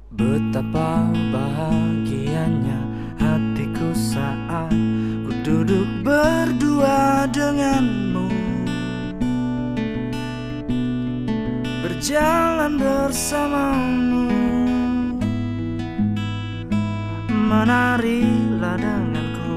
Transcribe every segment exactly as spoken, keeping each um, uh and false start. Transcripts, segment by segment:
Betapa bahagianya hatiku saat ku duduk berdua denganmu, berjalan bersamamu. Menarilah denganku.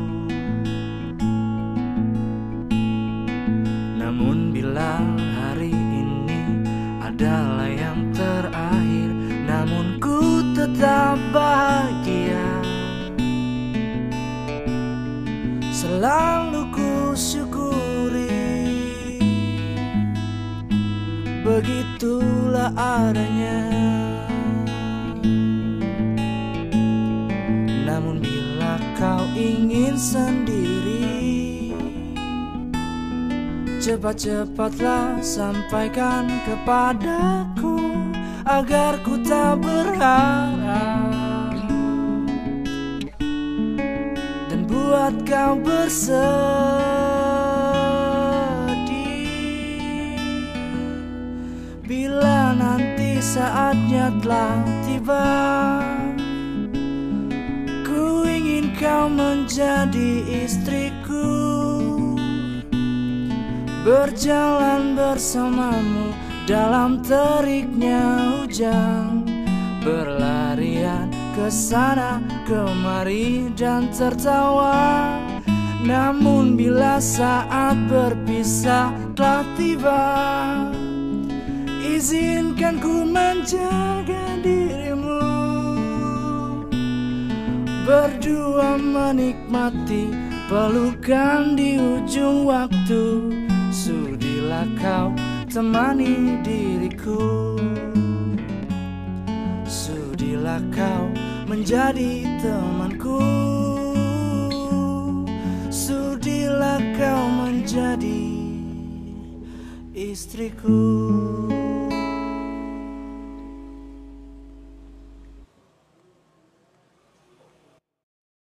Namun bila hari ini adalah yang terakhir, namun ku tetap bahagia. Selalu ku syukuri, begitulah adanya. Namun bila kau ingin sendiri, cepat-cepatlah sampaikan kepadaku, agar ku tak berharap dan buat kau bersedih. Bila nanti saatnya telah tiba, ku ingin kau menjadi istriku, berjalan bersamamu dalam teriknya hujan, berlarian ke sana kemari dan tertawa. Namun bila saat berpisah telah tiba, izinkan ku menjaga dirimu, berdua menikmati pelukan di ujung waktu. Sudilah kau temani diriku, sudilah kau menjadi temanku, sudilah kau menjadi istriku.